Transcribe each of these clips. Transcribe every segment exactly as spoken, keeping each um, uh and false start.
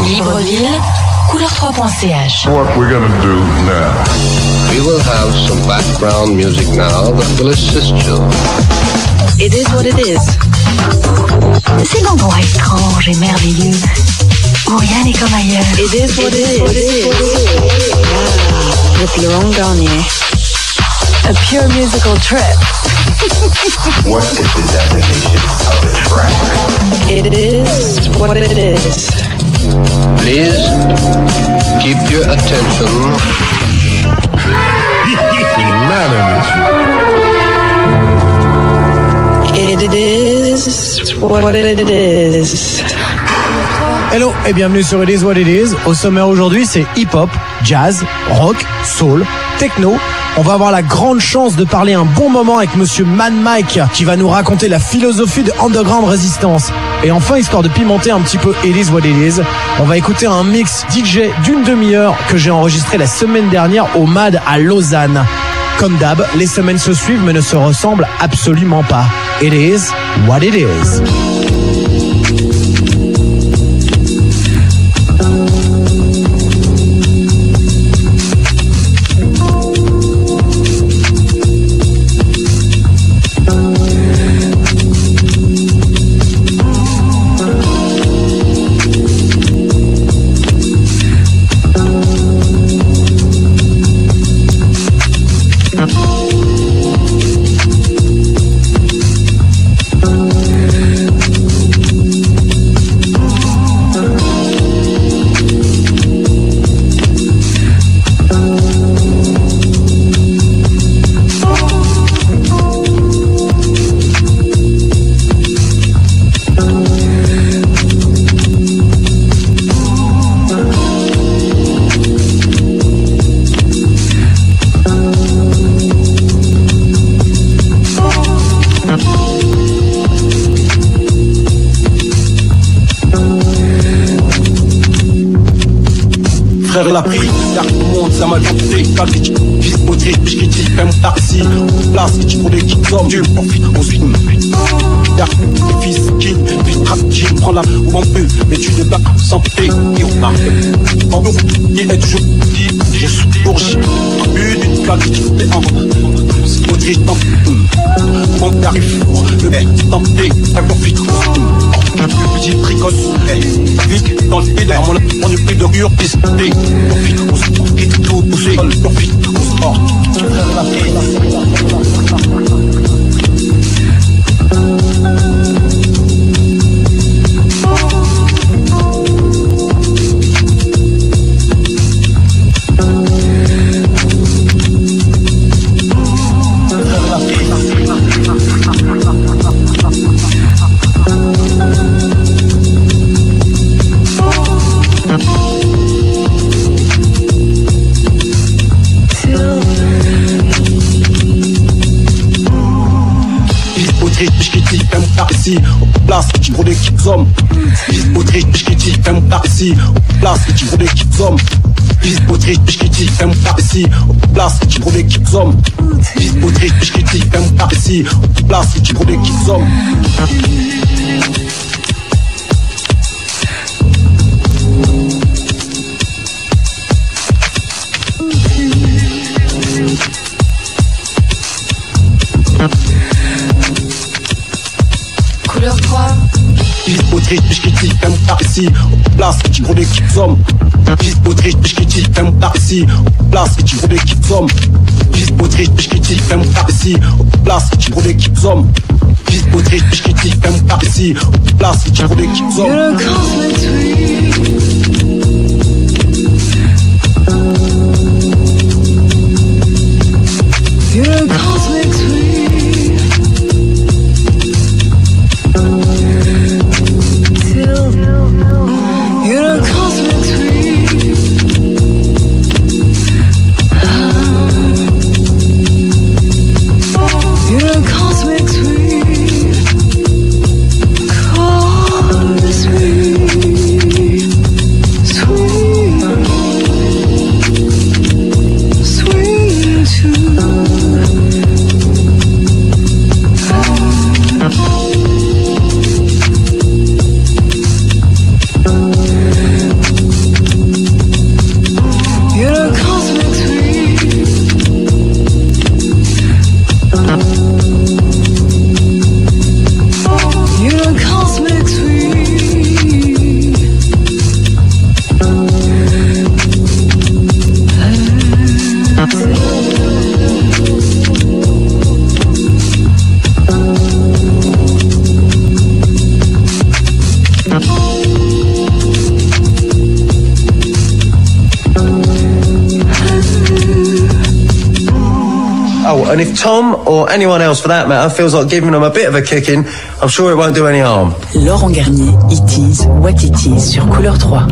Libreville, couleur trois point c h. What we're gonna do now. We will have some background music now that will assist you. It is what it is. C'est l'endroit étrange et merveilleux où rien n'est comme ailleurs. It is what it is. Yeah, with Laurent Garnier. A pure musical trip. What is the definition of a track? It is what it is. Please keep your attention. It is what it is. Hello et bienvenue sur It Is What It Is. Au sommaire aujourd'hui, c'est hip-hop, jazz, rock, soul, techno. On va avoir la grande chance de parler un bon moment avec monsieur Man Mike qui va nous raconter la philosophie de Underground Resistance. Et enfin, histoire de pimenter un petit peu It Is What It Is, on va écouter un mix D J d'une demi-heure que j'ai enregistré la semaine dernière au M A D à Lausanne. Comme d'hab, les semaines se suivent mais ne se ressemblent absolument pas. It is what it is. Frère la pris, y'a tout le monde, ça m'a tenté, package, juste motivé, pichkiti, fais mon taxi, place, qui pour des kicks hommes, Dieu profite, ensuite, y'a des fils qui, puis trap, qui prend la ou en peu, mais tu débarques sans paix, et on part. En gros, il est toujours dit, j'ai sourd, j'ai bu d'une claque, t'es en c'est motivé, tant on t'arrive, le mec, tenté, ça profite, petit précoce, vite dans le pédale, on est plus de rure, pisté, profite, on se profite, tout poussé, profite, on se mord. Taxi, place, tu prends des kicks hommes. Vise poterie, pichkiti, fais mon taxi. Place, tu prends des kicks hommes. Vise poterie, pichkiti, fais mon taxi. Place, tu prends des kicks hommes. Vise poterie, pichkiti, fais mon taxi. Place, tu prends des kicks hommes. Poterie, pichkiti, fais mon taxi. Place, tu prends des kicks hommes. Vise poterie, pichkiti, fais mon taxi. Place, tu prends des kicks hommes. Vise poterie, pichkiti, fais mon taxi. Place, tu prends des kicks hommes. Vise poterie, pichkiti, fais mon taxi. Place, tu prends des kicks hommes. You're a cosmic sweet. You're a cosmic sweet. You're a cosmic sweet. Cosmic sweet. Oh, and if Tom, or anyone else for that matter, feels like giving them a bit of a kicking, I'm sure it won't do any harm. Laurent Garnier, It Is What It Is sur Couleur trois.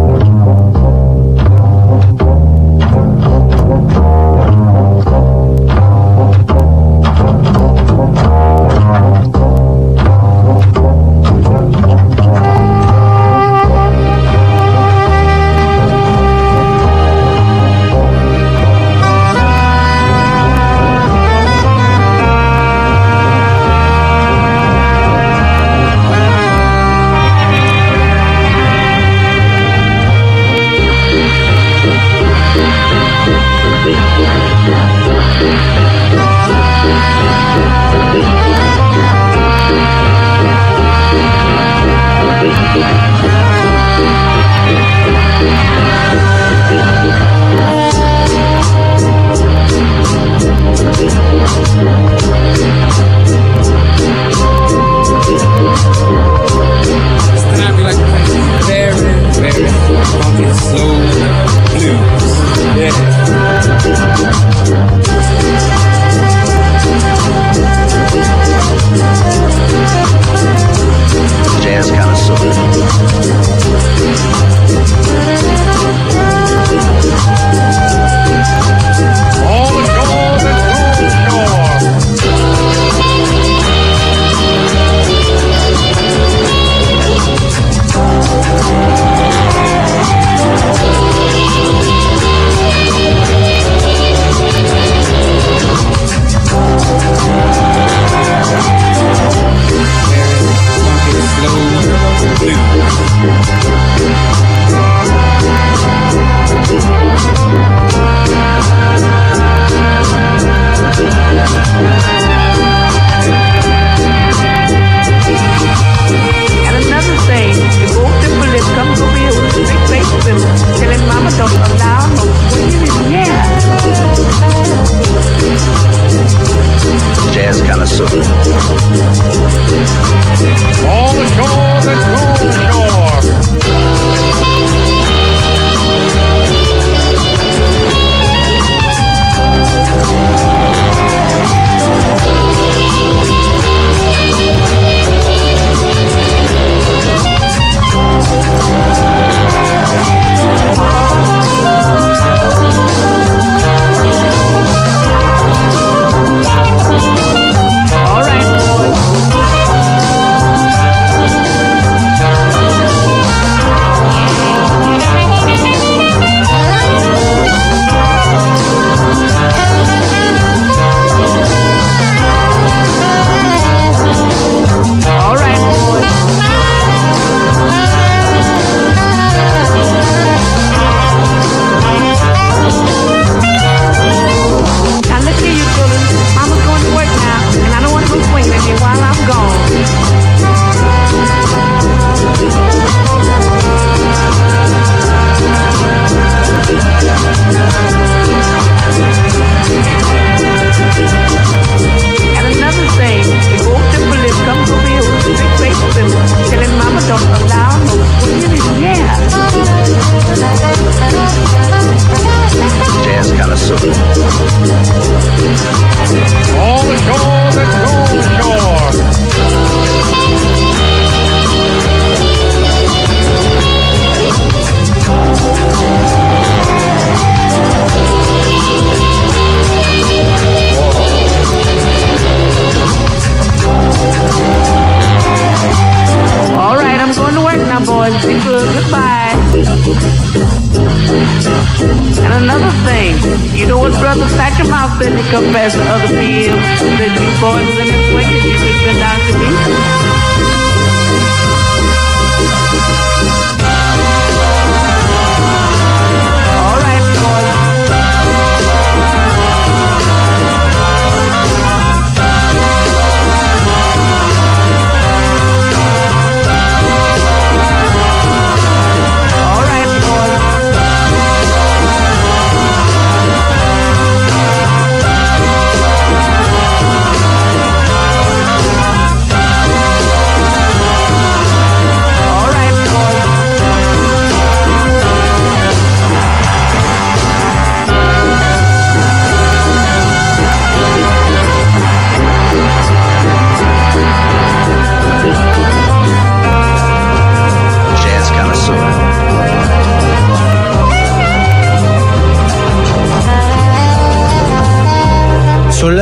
Compared to other P Ms that you boys in this way, you could been down to me.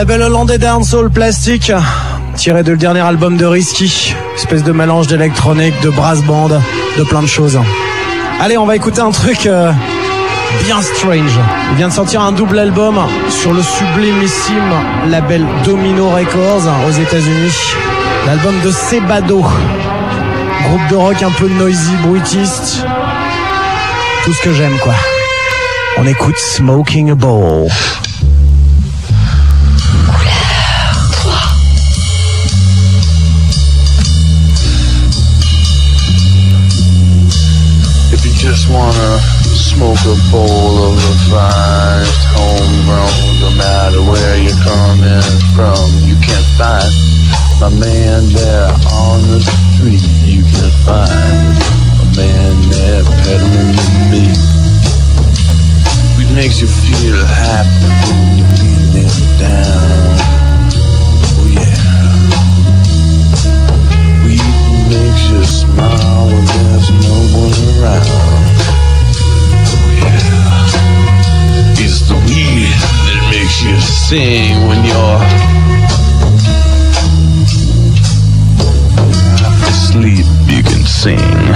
label hollandais Dancehall Plastic, tiré de le dernier album de Risky, espèce de mélange d'électronique, de brass band, de plein de choses. Allez, on va écouter un truc euh, bien strange. Il vient de sortir un double album sur le sublimissime label Domino Records aux États-Unis. L'album de Sebado, groupe de rock un peu noisy, bruitiste, tout ce que j'aime quoi. On écoute Smoking a Bowl. Just wanna smoke a bowl of refined homegrown. No matter where you're coming from, you can't find my man there on the street. You can find a man there peddling the beat. Weed makes you feel happy when you're feeling it down. Oh yeah. Weed makes you smile when there's no one around. It's the weed that makes you sing when you're asleep. You can sing.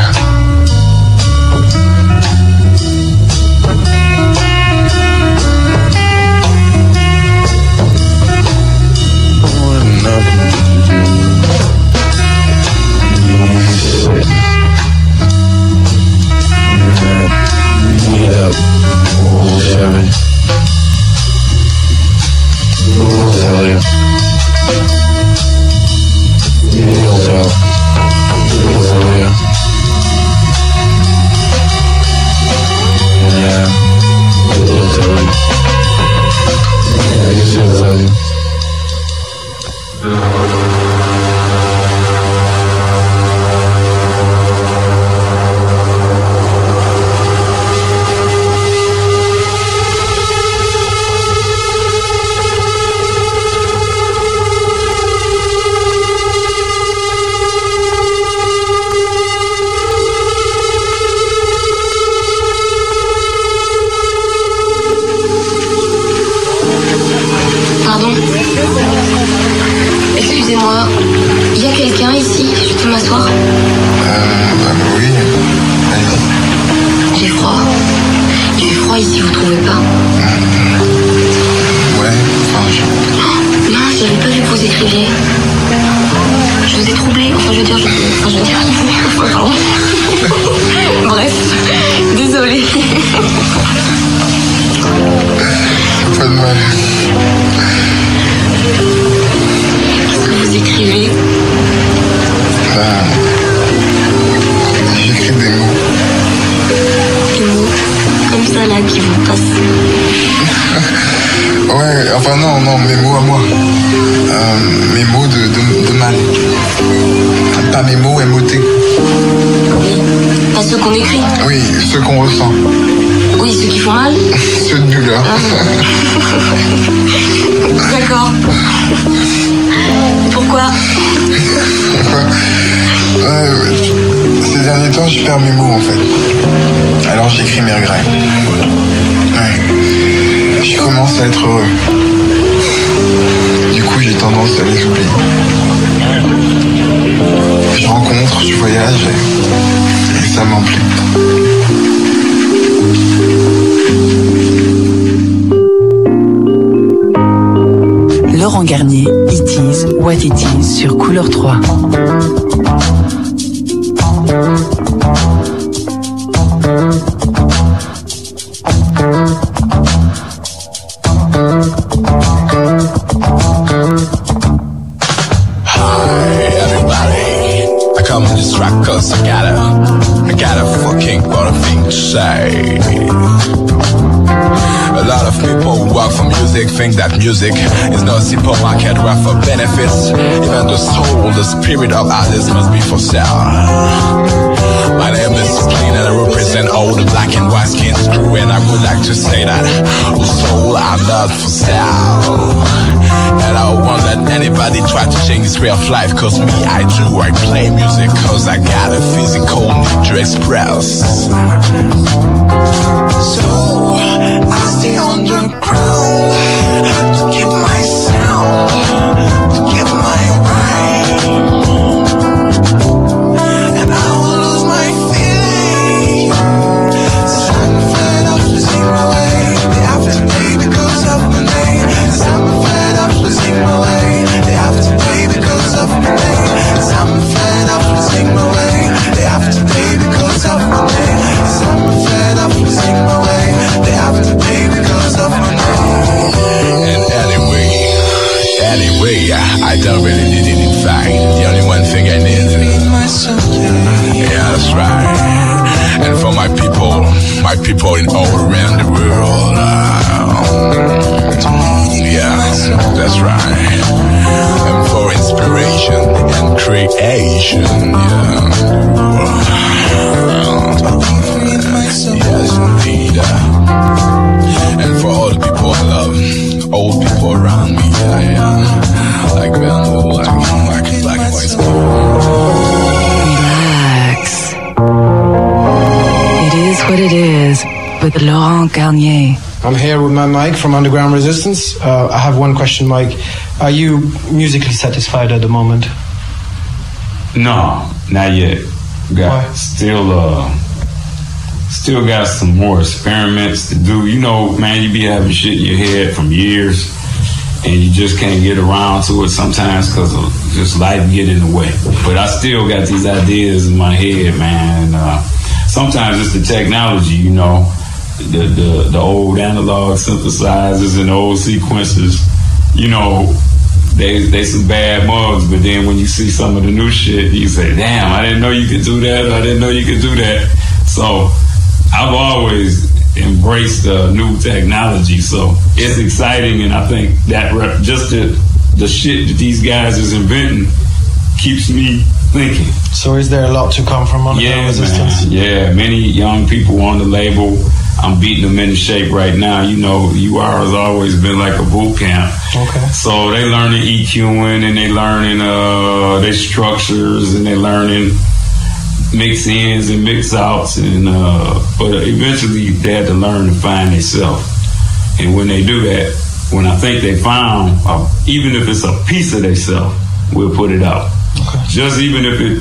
Laurent Garnier, It Is What It Is sur Couleur trois. Cause I got a, I got a fucking lot of things to say. A lot of people who work for music think that music is not a simple market where for benefits. Even the soul, the spirit of artists must be for sale. My name is Clean and I represent all the black and white skin crew, and I would like to say that oh soul, I'm not for sale. And I won't let anybody try to change this way of life, cause me, I do, I play music cause I got a physical need to express. So, I stay underground to keep my sound fact, the only one thing I need. Yeah, that's right. And for my people, my people in all around the world. Uh, yeah, that's right. And for inspiration and creation. Yeah. Yes, indeed. Uh, and for all the people I love, old people around me. Yeah, yeah. Like Bamboo, like, like Black and White School. Relax. It is what it is with Laurent Garnier. I'm here with my Mike from Underground Resistance. Uh, I have one question, Mike. Are you musically satisfied at the moment? No, not yet. Got Why? still uh still got some more experiments to do. You know, man, you be having shit in your head from years and you just can't get around to it sometimes because of just life get in the way. But I still got these ideas in my head, man. Uh, sometimes it's the technology, you know, the, the, the old analog synthesizers and the old sequences, you know, they they some bad mugs, but then when you see some of the new shit, you say, damn, I didn't know you could do that, or I didn't know you could do that. So I've always embraced uh, new technology, so it's exciting, and I think that rep- just the, the shit that these guys is inventing keeps me thinking. So is there a lot to come from Underground Yeah, Resistance? man. Yeah, many young people on the label. I'm beating them into shape right now. You know, U R has always been like a boot camp. Okay. So they learning EQing and they learning uh, their structures and they learning mix ins and mix outs, and uh, but eventually they had to learn to find themselves. And when they do that, when I think they found, uh, even if it's a piece of themselves, we'll put it out. Okay. Just even if it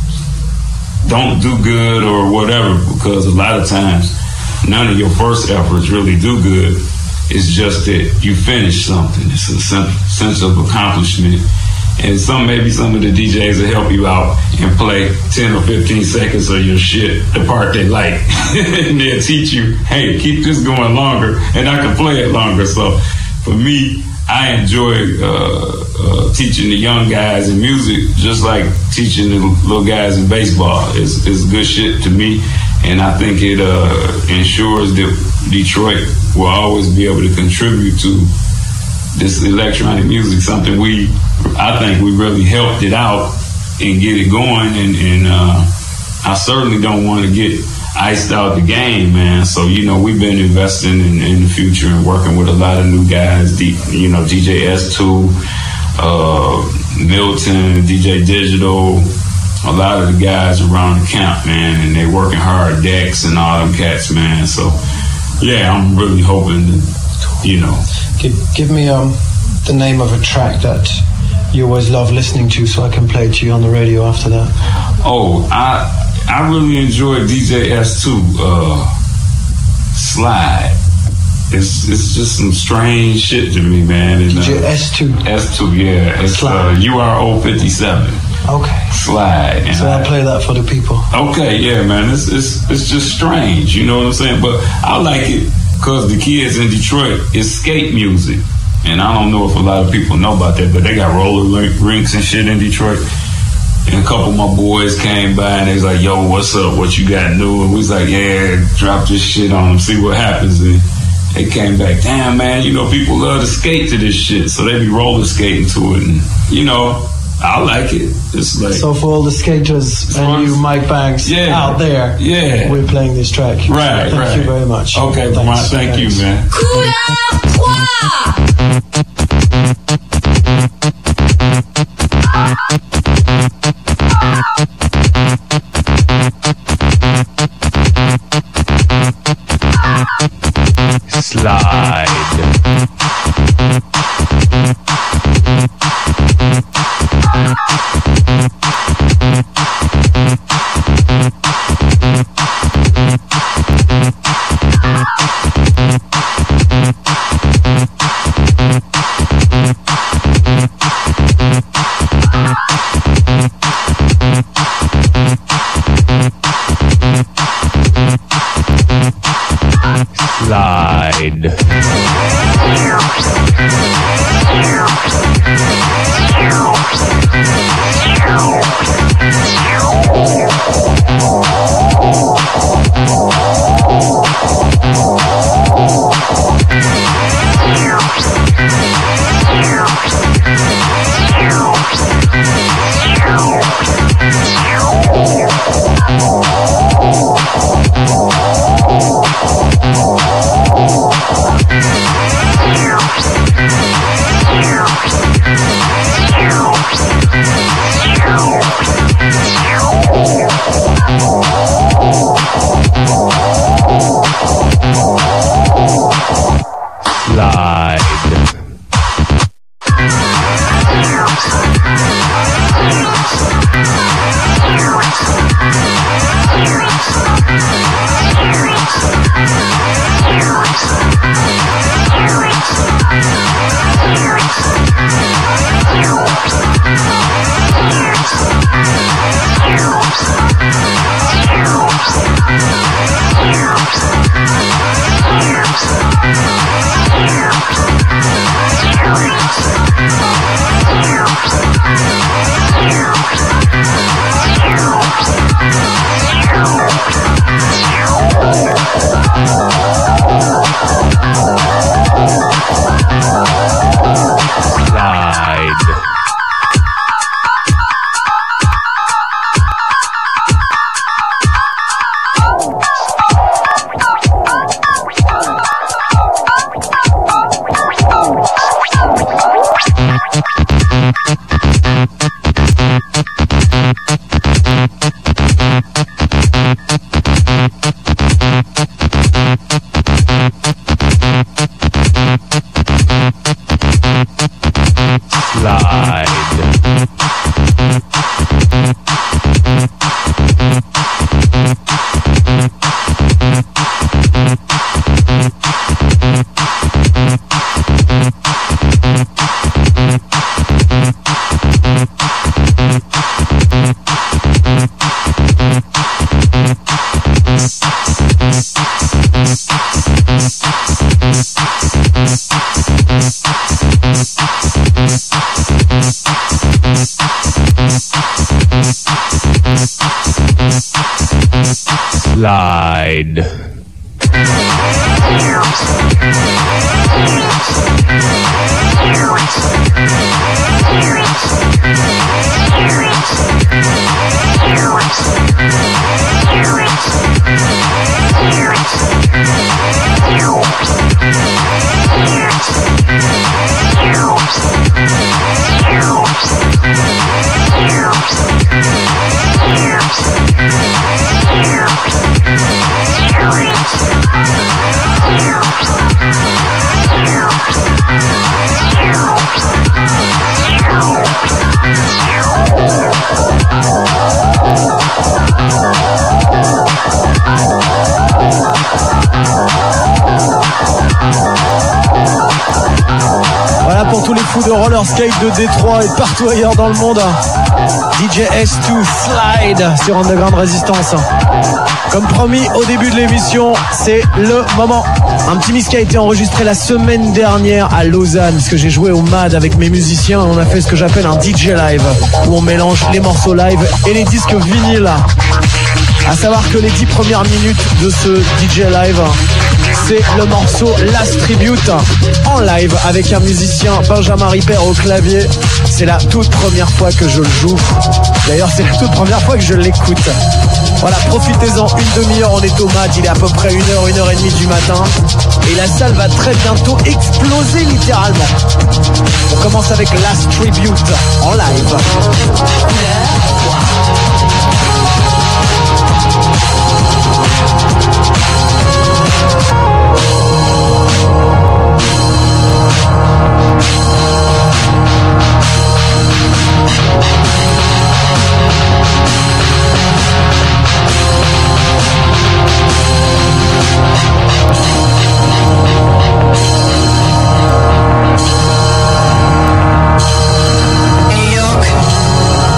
don't do good or whatever, because a lot of times none of your first efforts really do good. It's just that you finish something. It's a sense of accomplishment. And some maybe some of the D Js will help you out and play ten or fifteen seconds of your shit, the part they like. And they'll teach you, hey, keep this going longer, and I can play it longer. So for me, I enjoy uh, uh, teaching the young guys in music, just like teaching the little guys in baseball. It's, it's good shit to me. And I think it uh, ensures that Detroit will always be able to contribute to this electronic music, something we, I think we really helped it out and get it going. And, and uh, I certainly don't want to get iced out the game, man. So, you know, we've been investing in, in the future and working with a lot of new guys, D, you know, D J S two, uh, Milton, D J Digital, a lot of the guys around the camp, man, and they working hard, Dex and all them cats, man. So, yeah, I'm really hoping that, you know. Give, give me um, the name of a track that you always love listening to so I can play it to you on the radio after that. Oh, I I really enjoy D J S two, uh, Slide. It's it's just some strange shit to me, man. And, D J S two? Uh, S two, yeah. It's uh, U R O fifty-seven. Okay. Slide. And so I'll play that for the people. Okay, yeah, man. It's it's it's just strange, you know what I'm saying? But I like it because the kids in Detroit is skate music. And I don't know if a lot of people know about that, but they got roller rinks and shit in Detroit. And a couple of my boys came by and they was like, yo, what's up? What you got new? And we was like, yeah, drop this shit on them, see what happens. And they came back, damn, man, you know, people love to skate to this shit. So they be roller skating to it. And, you know, I like it. It's like, so for all the skaters and you, Mike Banks, yeah, out there, yeah, we're playing this track. Right, Thank right. you very much. Okay, Thanks. Thank Thanks. you, man. Slide. Slide. Voilà pour tous les fous de roller skate de Détroit et partout ailleurs dans le monde. D J S deux Slide sur Underground Résistance. Comme promis au début de l'émission, c'est le moment. Un petit mix qui a été enregistré la semaine dernière à Lausanne, parce que j'ai joué au M A D avec mes musiciens et on a fait ce que j'appelle un D J live, où on mélange les morceaux live et les disques vinyles. À savoir que les dix premières minutes de ce D J live, c'est le morceau Last Tribute en live avec un musicien, Benjamin Ripper au clavier. C'est la toute première fois que je le joue. D'ailleurs, c'est la toute première fois que je l'écoute. Voilà, profitez-en, une demi-heure, on est au M A D, il est à peu près une heure, une heure et demie du matin. Et la salle va très bientôt exploser littéralement. On commence avec Last Tribute en live. New York.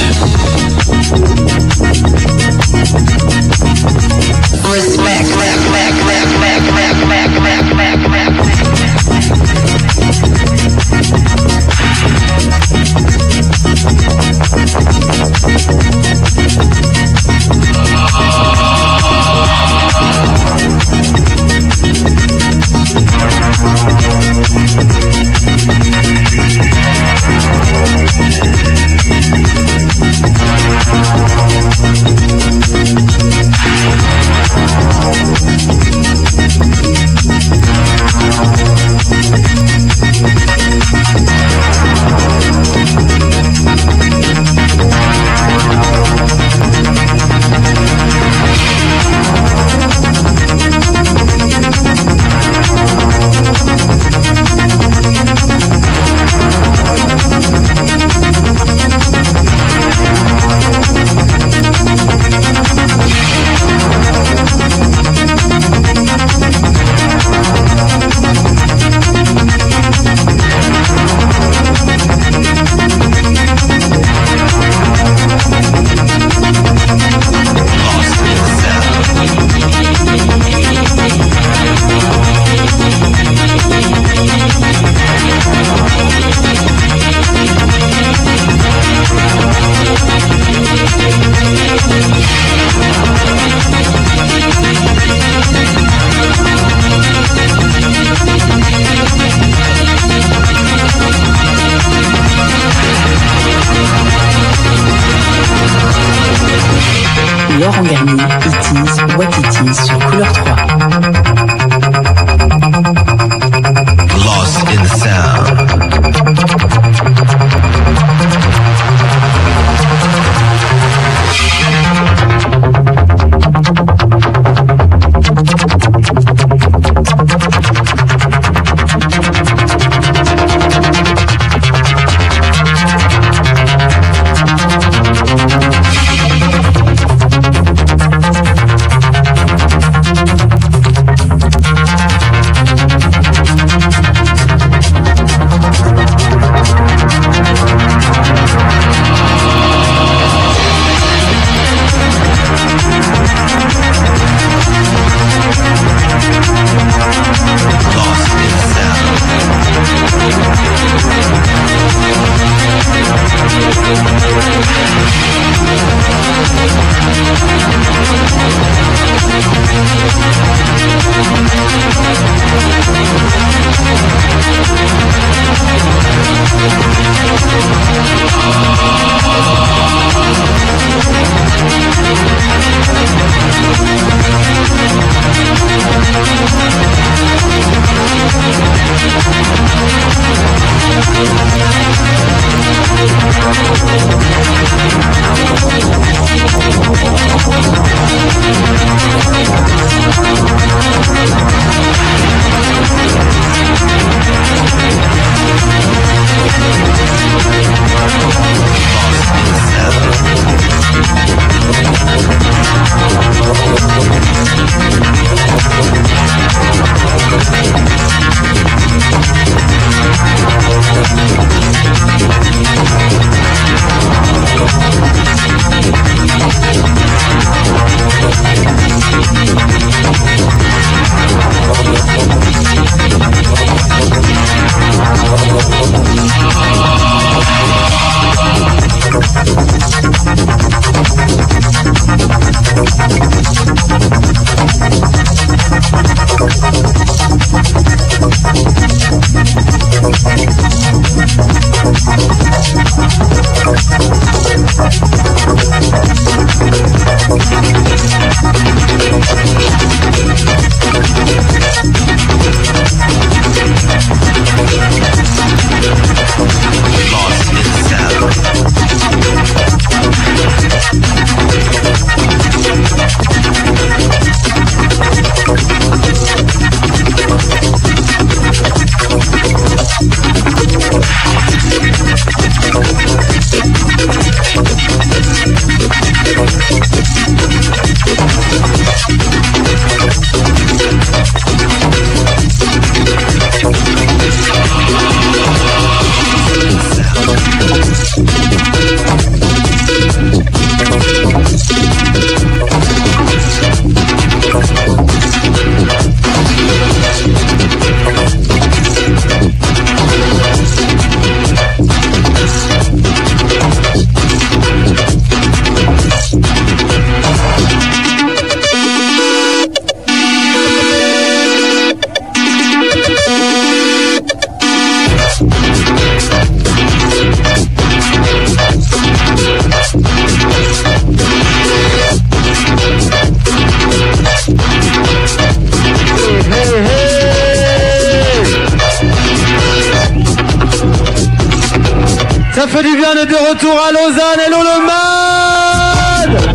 Laurent Garnier, It Is What It Is sur Couleur trois. Lost in the sound. Ça fait du bien d'être de retour à Lausanne. Hello le man.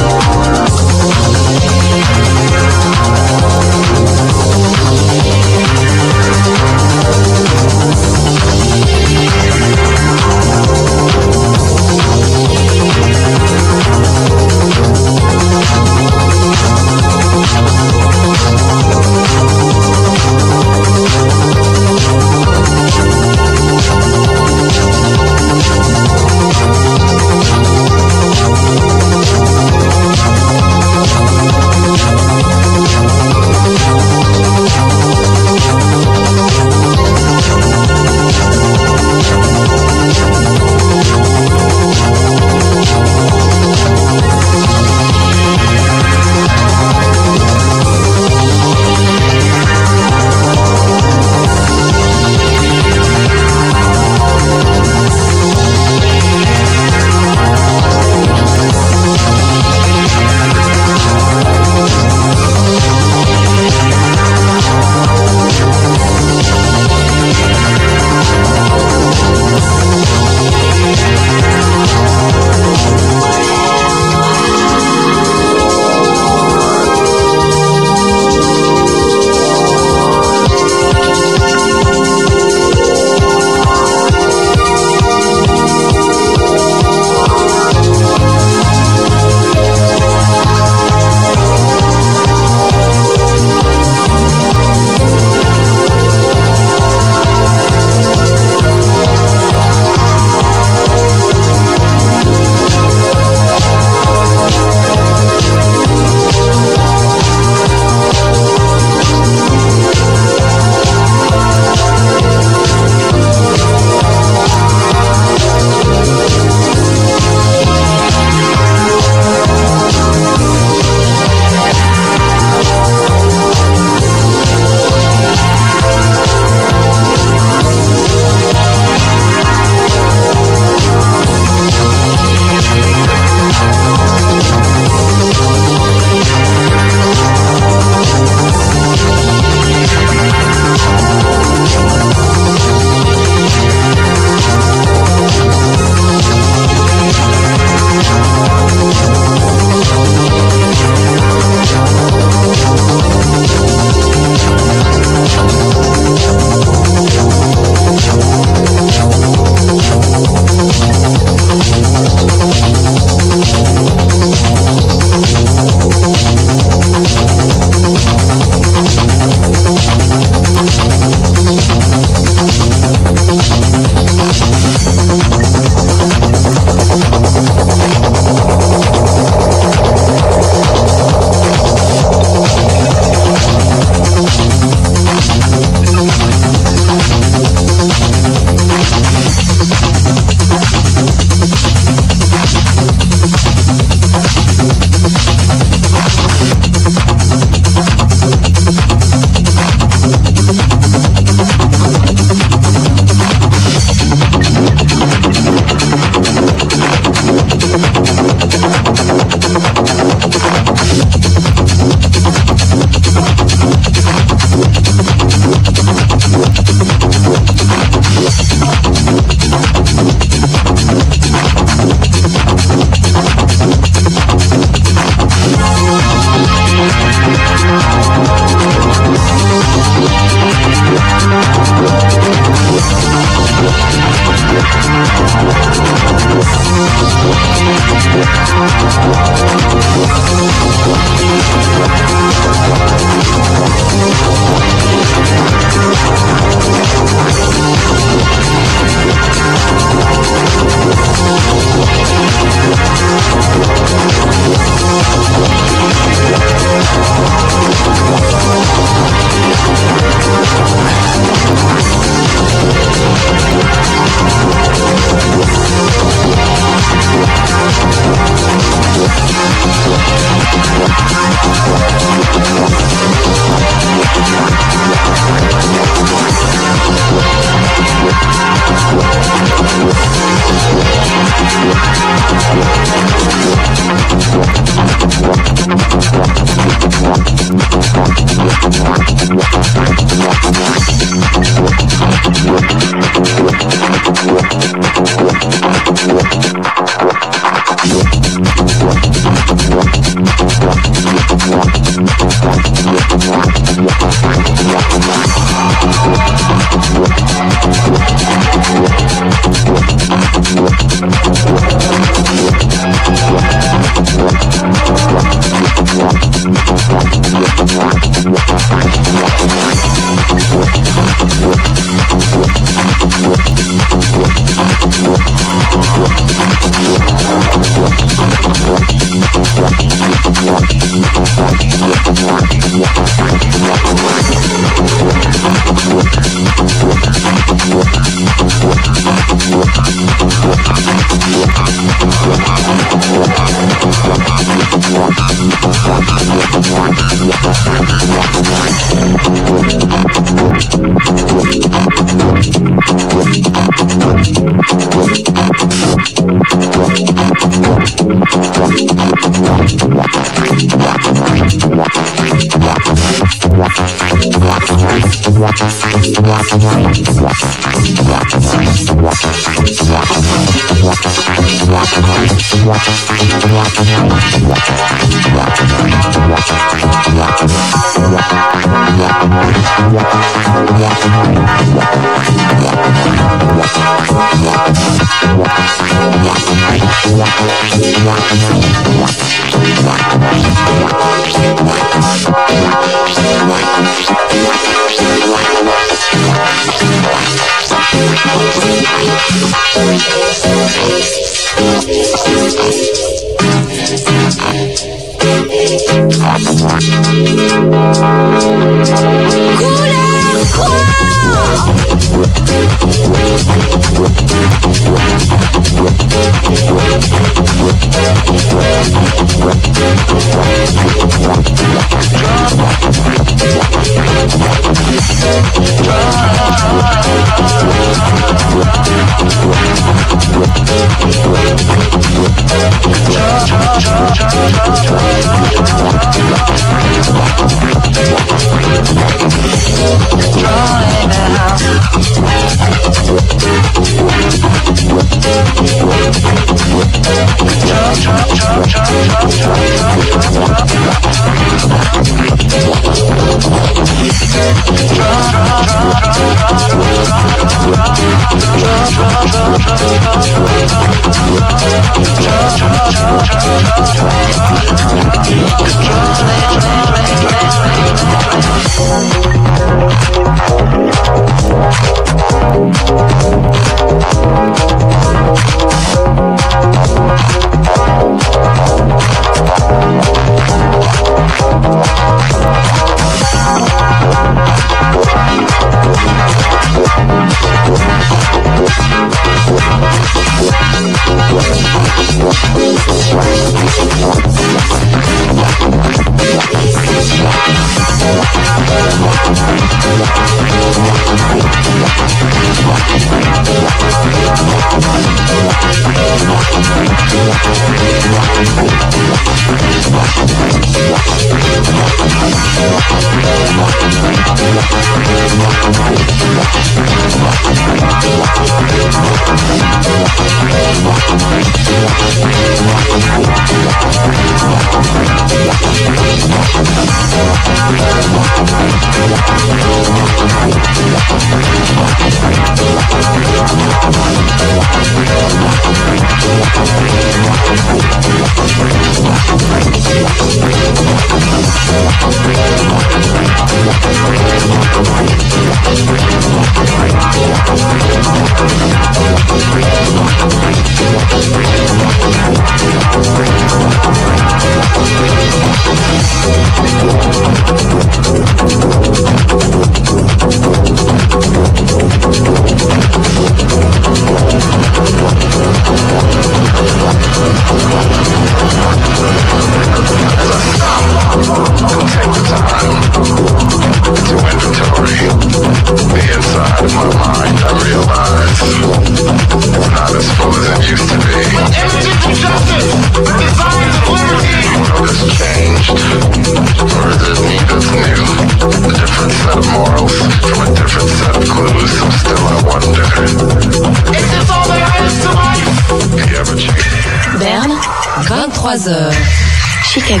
Berne, vingt-trois heures. Chicago.